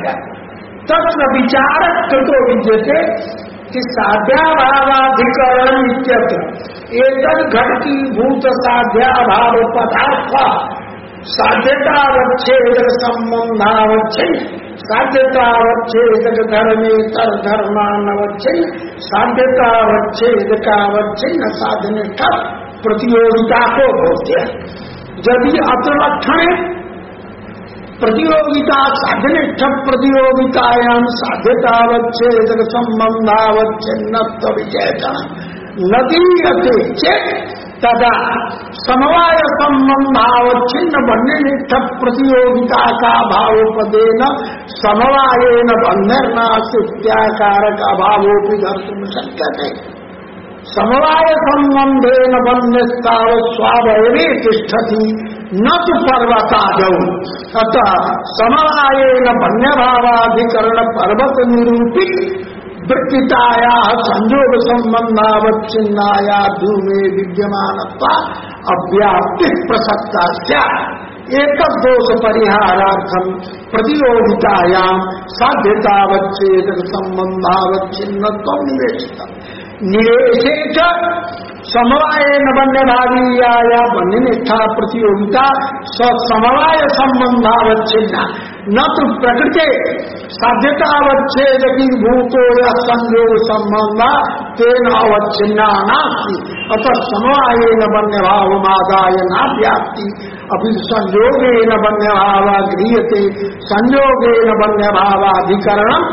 गया। तत्र विचार कृतो विद्यते कि साध्याभावाधिकरण इत्यत्र एतद् घटकी भूत साध्याभाव पदार्थ साध्यतावच्छेदक संबंधावच्छिन्न साध्यतावच्छेदक धर्मेतर धर्मानवच्छिन्न साध्यतावच्छेदकावच्छिन्न साधनिष्ठ प्रतियोगिता को बोलते हैं। यदि अत्र लक्षण प्रतियोगिता साधनिष्ठ प्रतियोगितायाम साध्यतावच्छेदक संबंधावच्छिन्नत्व विचेतन नदीयते चेत तदा समवाय संबंधावच्छिन्न बन्यनिष्ठ प्रतियोगिता का भावोपदेन समवायेन बन्धनास्त्याकारक अभावोपि दर्शुं शक्यते। समवाय संबंधेन बन्यस्तावत् स्वावयवे तिष्ठति न तु पर्वतादौ। अतः समवायेन बन्यभावाधिकरण पर्वत निरूपित वृत्तिताया संयोग संबंधावच्छिन्नाया धूमे विद्यमानत्वा अव्याप्ति प्रसक्ता एकदोष परिहारार्थम प्रतियोगितायां साध्यतावच्छेदक संबंधावच्छिन्नत्वं निवेशितम्। निवेशे च समवायेन बन्यभावीया बन्यनिष्ठा प्रतियोगिता समवाय संबंधावच्छिन्ना न तो प्रकृते साध्यतावच्छेदकी भूतो या संयोग संबंधा तेन अवच्छिन्ना नास्ति। अतः समवायेन बन्यभावमादाय न व्याप्ति अभी संयोगेन बन्यभाव गृह्यते। संयोगेन बन्यभावाधिकरणम्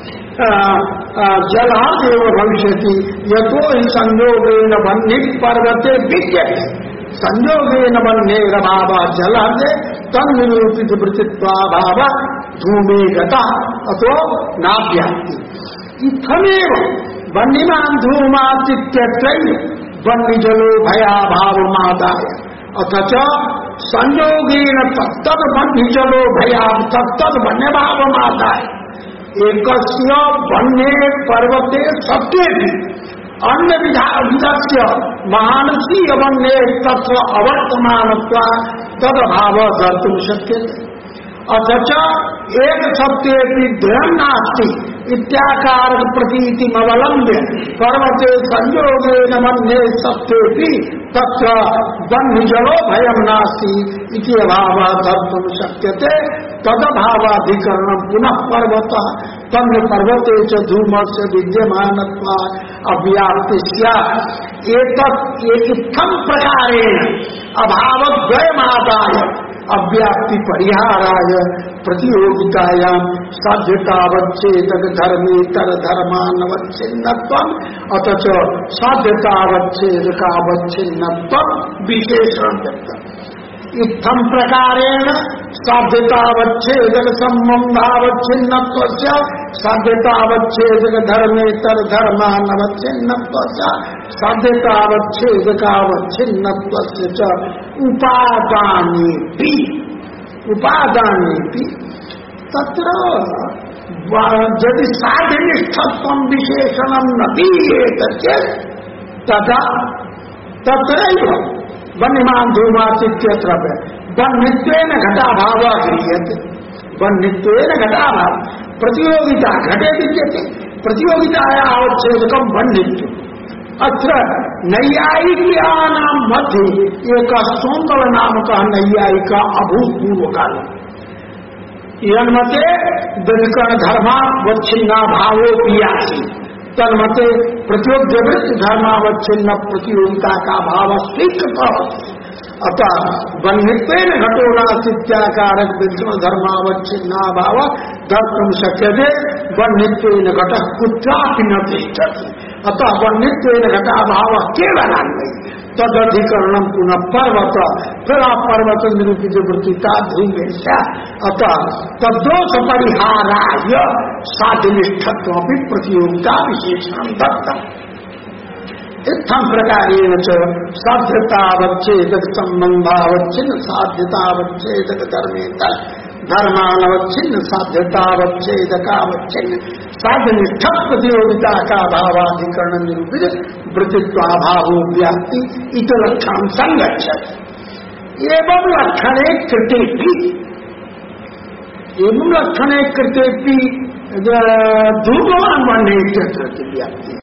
जलादेव भविष्यति यतो हि संयोगेन बन्धि पर्वते विद्यते। संयोगेन बन्धेरभाव जलादे तन्निरूपित वृत्तित्वाभाव धूमे गता अतो नाव्याप्ति। इत्थमेव बन्निमान् धूमातित्यत्रैव बन्निजलो भयाभावमादाय अथ च संयोगेन तत्तद् बन्निजलो भया तत्तद् बन्यभावमादाय एकस्य बन्ने पर्वते सत्ये अन्य विधस्य महानसी बन्ने तत्र अवर्तमानत्वा तदभाव कर्तुं शक्यते। अथ च एक सत्ये द्वयं नास्ति इत्याकारक प्रतीतिमवलम्ब्य पर्वते संयोगेन बन्ने सत्ये तत्र बन्धुजलो भयं नास्ति इति अभावः कर्तुं शक्यते। तदभावाधिकरणं पुनः पर्वतः तन्न पर्वते च धूमस्य विद्यमानत्वात् अव्याप्ति स्यात्। एतत्थं प्रकारेण अभावद्वयमादाय अव्याप्ति परिहाराय प्रतियोगितायां साध्यतावच्छेदक धर्मेतर धर्मानवच्छिन्नत्वम् अथ च साध्यतावच्छेदकावच्छिन्नत्वं विशेषणं दत्तम्। इत्थं प्रकारेण साध्यतावच्छेदक संबंधावच्छिन्नत्वस्य साध्यतावच्छेदक धर्मेतर धर्मानवच्छिन्नत्वस्य साध्यतावच्छेदकावच्छिन्नत्वस्य च उपादानेऽपि तत्र यदि साध्यनिष्ठत्वं विशेषणं न दीयेत चेत् तदा तत्रैव बन्यमान् धूमातित्यत्र बन्नित्वेन घटाभावः क्रियते। बन्नित्वेन घटाभाव प्रतियोगिता घटे विद्यते। प्रतियोगितायाः अवच्छेदकं बन्नित्वम्। अत्र नैयायिकानां मध्ये एकः सोन्दल नामकः नैयायिका अभूतपूर्वकालः यन्मते व्यधिकरण धर्मावच्छिन्ना भावोऽपि आसीत् तन्मते प्रतियोग्यवृत्ति धर्मावच्छिन्न प्रतियोगिता का भाव स्वीकृतः। अतः बन्नित्वेन घटो नास्तीत्याकारक व्यधिकरण धर्मावच्छिन्ना भाव दर्शुं शक्यते। बन्नित्वेन घटः कुत्रापि न तिष्ठति। अतः बन्नित्वेन घटाभावः केवलान्वयी तदधिकरणं पुनः पर्वत फिर पर्वत निरूपित वृत्तिता धूमे स्यात्। अतः तद्दोष परिहाराय साध्यनिष्ठत्वमपि प्रतियोगिता विशेषणं दत्तम्। इत्थं प्रकारेण च साध्यतावच्छेदक संबंधावच्छिन्न साध्यतावच्छेदक धर्मेतर धर्मानवच्छिन्न साध्यतावच्छेदकावच्छिन्न साध्यनिष्ठ प्रतियोगिता का भावाधिकरण निरूपित वृत्तित्वाभावो व्याप्ति इति लक्षणं संगच्छति। एवं लक्षणे कृते भी एवं लक्षणे कृतेपि धूपवान बनने